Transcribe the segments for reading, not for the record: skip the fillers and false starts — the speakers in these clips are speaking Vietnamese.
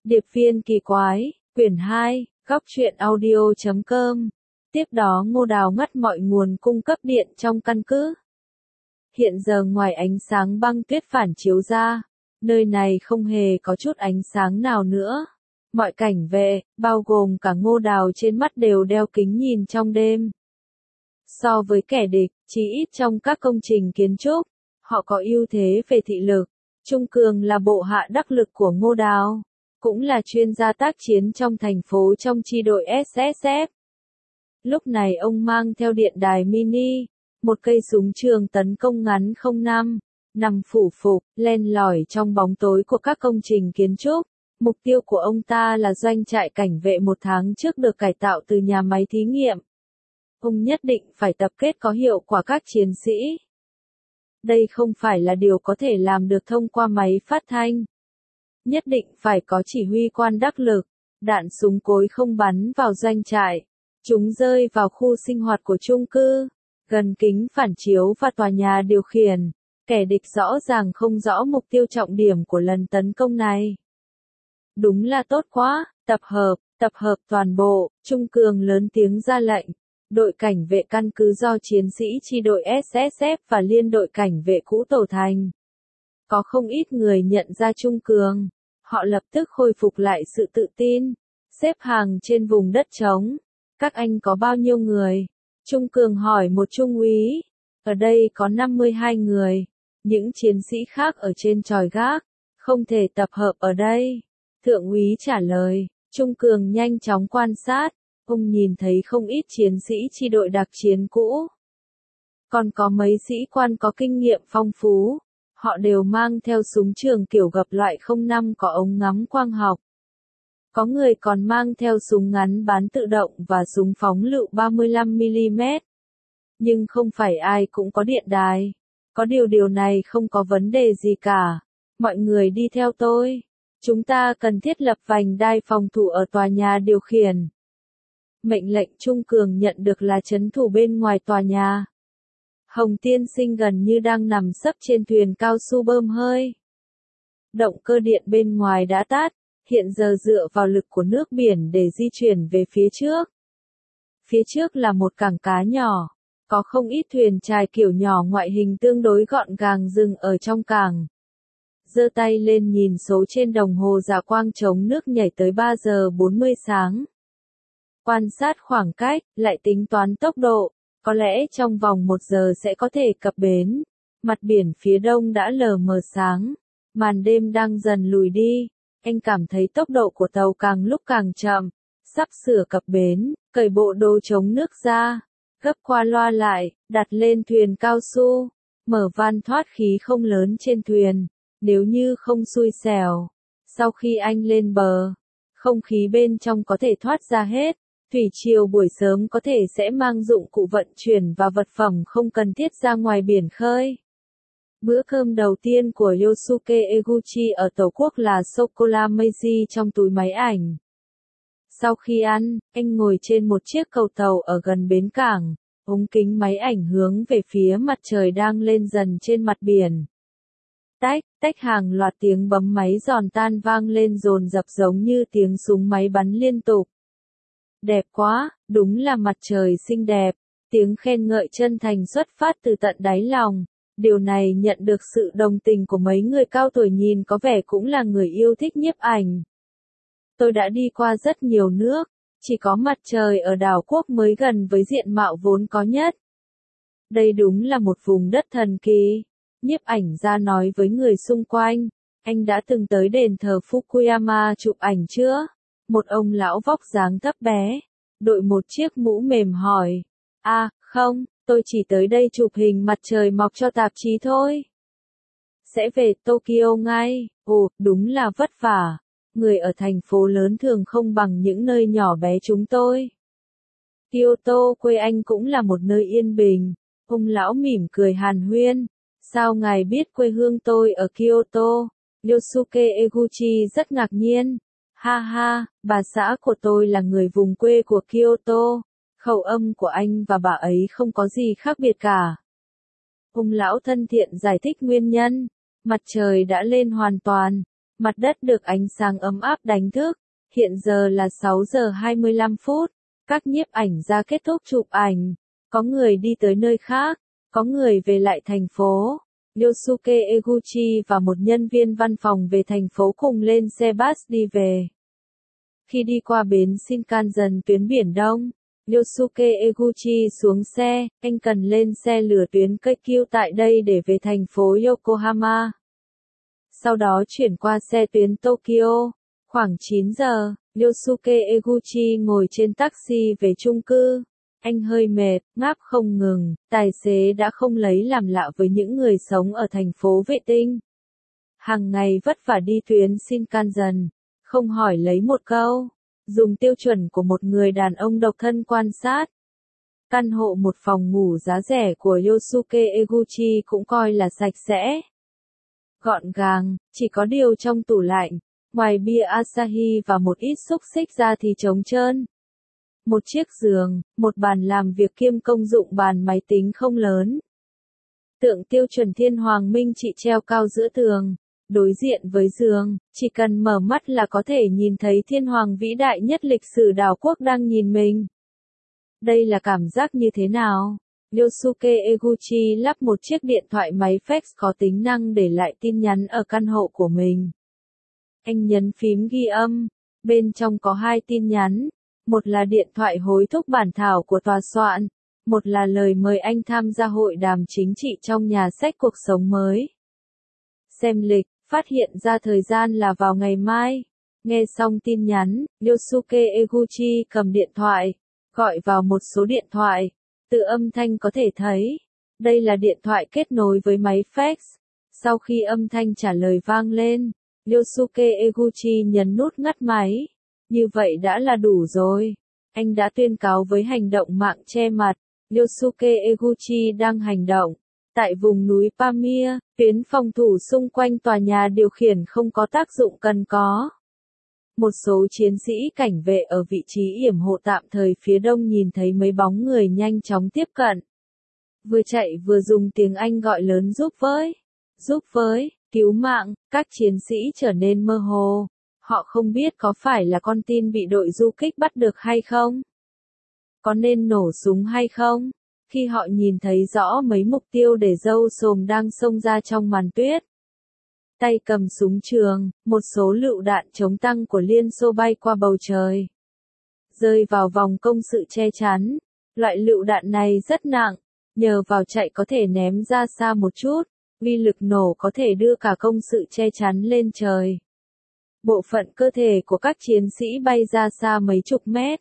Điệp viên kỳ quái, quyển 2, góc truyện audio.com. Tiếp đó Ngô Đào ngắt mọi nguồn cung cấp điện trong căn cứ. Hiện giờ ngoài ánh sáng băng tuyết phản chiếu ra, nơi này không hề có chút ánh sáng nào nữa. Mọi cảnh vệ, bao gồm cả Ngô Đào trên mắt đều đeo kính nhìn trong đêm. So với kẻ địch, chí ít trong các công trình kiến trúc, họ có ưu thế về thị lực. Trung Cường là bộ hạ đắc lực của Ngô Đào, cũng là chuyên gia tác chiến trong thành phố trong chi đội SSF. Lúc này ông mang theo điện đài mini, một cây súng trường tấn công ngắn 05, nằm phủ phục, len lỏi trong bóng tối của các công trình kiến trúc. Mục tiêu của ông ta là doanh trại cảnh vệ 1 tháng trước được cải tạo từ nhà máy thí nghiệm. Ông nhất định phải tập kết có hiệu quả các chiến sĩ. Đây không phải là điều có thể làm được thông qua máy phát thanh. Nhất định phải có chỉ huy quan đắc lực. Đạn súng cối không bắn vào doanh trại. Chúng rơi vào khu sinh hoạt của chung cư, gần kính phản chiếu và tòa nhà điều khiển. Kẻ địch rõ ràng không rõ mục tiêu trọng điểm của lần tấn công này. Đúng là tốt quá, tập hợp toàn bộ, Trung Cường lớn tiếng ra lệnh. Đội cảnh vệ căn cứ do chiến sĩ chi đội SSF và liên đội cảnh vệ cũ tổ thành. Có không ít người nhận ra Trung Cường, họ lập tức khôi phục lại sự tự tin, xếp hàng trên vùng đất trống. Các anh có bao nhiêu người? Trung Cường hỏi một trung úy. Ở đây có 52 người. Những chiến sĩ khác ở trên chòi gác, không thể tập hợp ở đây. Thượng úy trả lời. Trung Cường nhanh chóng quan sát. Ông nhìn thấy không ít chiến sĩ chi đội đặc chiến cũ. Còn có mấy sĩ quan có kinh nghiệm phong phú. Họ đều mang theo súng trường kiểu gập loại 05 có ống ngắm quang học. Có người còn mang theo súng ngắn bán tự động và súng phóng lựu 35mm. Nhưng không phải ai cũng có điện đài. Có điều này không có vấn đề gì cả. Mọi người đi theo tôi. Chúng ta cần thiết lập vành đai phòng thủ ở tòa nhà điều khiển. Mệnh lệnh Trung Cường nhận được là trấn thủ bên ngoài tòa nhà. Hồng tiên sinh gần như đang nằm sấp trên thuyền cao su bơm hơi. Động cơ điện bên ngoài đã tắt, hiện giờ dựa vào lực của nước biển để di chuyển về phía trước. Phía trước là một cảng cá nhỏ, có không ít thuyền chài kiểu nhỏ ngoại hình tương đối gọn gàng dừng ở trong cảng. Giơ tay lên nhìn số trên đồng hồ dạ quang chống nước nhảy tới 3 giờ 40 sáng. Quan sát khoảng cách, lại tính toán tốc độ, có lẽ trong vòng 1 giờ sẽ có thể cập bến. Mặt biển phía đông đã lờ mờ sáng, màn đêm đang dần lùi đi. Anh cảm thấy tốc độ của tàu càng lúc càng chậm, sắp sửa cập bến, cởi bộ đồ chống nước ra, gấp qua loa lại, đặt lên thuyền cao su, mở van thoát khí không lớn trên thuyền. Nếu như không xui xẻo, sau khi anh lên bờ, không khí bên trong có thể thoát ra hết. Thủy triều buổi sớm có thể sẽ mang dụng cụ vận chuyển và vật phẩm không cần thiết ra ngoài biển khơi. Bữa cơm đầu tiên của Yosuke Eguchi ở Tổ quốc là sô-cô-la Meiji trong túi máy ảnh. Sau khi ăn, anh ngồi trên một chiếc cầu tàu ở gần bến cảng, ống kính máy ảnh hướng về phía mặt trời đang lên dần trên mặt biển. Tách hàng loạt tiếng bấm máy giòn tan vang lên dồn dập giống như tiếng súng máy bắn liên tục. Đẹp quá, đúng là mặt trời xinh đẹp. Tiếng khen ngợi chân thành xuất phát từ tận đáy lòng. Điều này nhận được sự đồng tình của mấy người cao tuổi nhìn có vẻ cũng là người yêu thích nhiếp ảnh. Tôi đã đi qua rất nhiều nước, chỉ có mặt trời ở đảo quốc mới gần với diện mạo vốn có nhất. Đây đúng là một vùng đất thần kỳ. Nhiếp ảnh gia nói với người xung quanh. Anh đã từng tới đền thờ Fukuyama chụp ảnh chưa? Một ông lão vóc dáng thấp bé, đội một chiếc mũ mềm hỏi. Không, tôi chỉ tới đây chụp hình mặt trời mọc cho tạp chí thôi. Sẽ về Tokyo ngay. Ồ, đúng là vất vả. Người ở thành phố lớn thường không bằng những nơi nhỏ bé chúng tôi. Kyoto quê anh cũng là một nơi yên bình. Ông lão mỉm cười hàn huyên. Sao ngài biết quê hương tôi ở Kyoto? Yosuke Eguchi rất ngạc nhiên. Ha ha, bà xã của tôi là người vùng quê của Kyoto. Khẩu âm của anh và bà ấy không có gì khác biệt cả. Ông lão thân thiện giải thích nguyên nhân. Mặt trời đã lên hoàn toàn. Mặt đất được ánh sáng ấm áp đánh thức. Hiện giờ là 6 giờ 25 phút. Các nhiếp ảnh gia kết thúc chụp ảnh. Có người đi tới nơi khác. Có người về lại thành phố. Yosuke Eguchi và một nhân viên văn phòng về thành phố cùng lên xe bus đi về. Khi đi qua bến Shinkansen tuyến Biển Đông, Yosuke Eguchi xuống xe, anh cần lên xe lửa tuyến Keikyu tại đây để về thành phố Yokohama. Sau đó chuyển qua xe tuyến Tokyo. Khoảng 9 giờ, Yosuke Eguchi ngồi trên taxi về chung cư. Anh hơi mệt, ngáp không ngừng, tài xế đã không lấy làm lạ với những người sống ở thành phố vệ tinh. Hàng ngày vất vả đi tuyến Shinkansen, không hỏi lấy một câu, dùng tiêu chuẩn của một người đàn ông độc thân quan sát. Căn hộ một phòng ngủ giá rẻ của Yosuke Eguchi cũng coi là sạch sẽ. Gọn gàng, chỉ có điều trong tủ lạnh, ngoài bia Asahi và một ít xúc xích ra thì trống trơn. Một chiếc giường, một bàn làm việc kiêm công dụng bàn máy tính không lớn. Tượng tiêu chuẩn thiên hoàng minh trị treo cao giữa tường. Đối diện với giường, chỉ cần mở mắt là có thể nhìn thấy thiên hoàng vĩ đại nhất lịch sử đảo quốc đang nhìn mình. Đây là cảm giác như thế nào? Yosuke Eguchi lắp một chiếc điện thoại máy fax có tính năng để lại tin nhắn ở căn hộ của mình. Anh nhấn phím ghi âm, bên trong có 2 tin nhắn. Một là điện thoại hối thúc bản thảo của tòa soạn, một là lời mời anh tham gia hội đàm chính trị trong nhà sách cuộc sống mới. Xem lịch, phát hiện ra thời gian là vào ngày mai. Nghe xong tin nhắn, Yosuke Eguchi cầm điện thoại, gọi vào một số điện thoại. Từ âm thanh có thể thấy, đây là điện thoại kết nối với máy fax. Sau khi âm thanh trả lời vang lên, Yosuke Eguchi nhấn nút ngắt máy. Như vậy đã là đủ rồi. Anh đã tuyên cáo với hành động mạng che mặt. Yosuke Eguchi đang hành động. Tại vùng núi Pamir, tuyến phòng thủ xung quanh tòa nhà điều khiển không có tác dụng cần có. Một số chiến sĩ cảnh vệ ở vị trí yểm hộ tạm thời phía đông nhìn thấy mấy bóng người nhanh chóng tiếp cận. Vừa chạy vừa dùng tiếng Anh gọi lớn giúp với, cứu mạng, các chiến sĩ trở nên mơ hồ. Họ không biết có phải là con tin bị đội du kích bắt được hay không? Có nên nổ súng hay không? Khi họ nhìn thấy rõ mấy mục tiêu để dâu xồm đang xông ra trong màn tuyết. Tay cầm súng trường, một số lựu đạn chống tăng của Liên Xô bay qua bầu trời. Rơi vào vòng công sự che chắn. Loại lựu đạn này rất nặng, nhờ vào chạy có thể ném ra xa một chút, uy lực nổ có thể đưa cả công sự che chắn lên trời. Bộ phận cơ thể của các chiến sĩ bay ra xa mấy chục mét.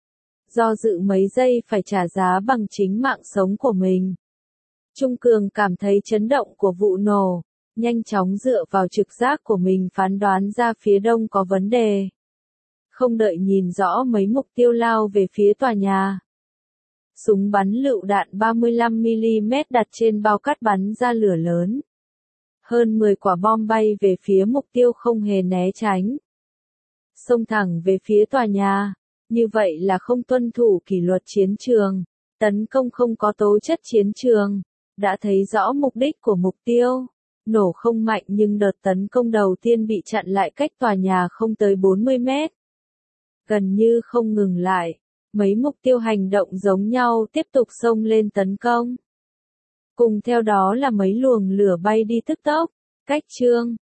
Do dự mấy giây phải trả giá bằng chính mạng sống của mình. Trung Cường cảm thấy chấn động của vụ nổ, nhanh chóng dựa vào trực giác của mình phán đoán ra phía đông có vấn đề. Không đợi nhìn rõ mấy mục tiêu lao về phía tòa nhà. Súng bắn lựu đạn 35mm đặt trên bao cát bắn ra lửa lớn. Hơn 10 quả bom bay về phía mục tiêu không hề né tránh. Xông thẳng về phía tòa nhà. Như vậy là không tuân thủ kỷ luật chiến trường. Tấn công không có tố chất chiến trường. Đã thấy rõ mục đích của mục tiêu. Nổ không mạnh nhưng đợt tấn công đầu tiên bị chặn lại cách tòa nhà không tới 40 mét. Gần như không ngừng lại. Mấy mục tiêu hành động giống nhau tiếp tục xông lên tấn công. Cùng theo đó là mấy luồng lửa bay đi tức tốc. Cách chương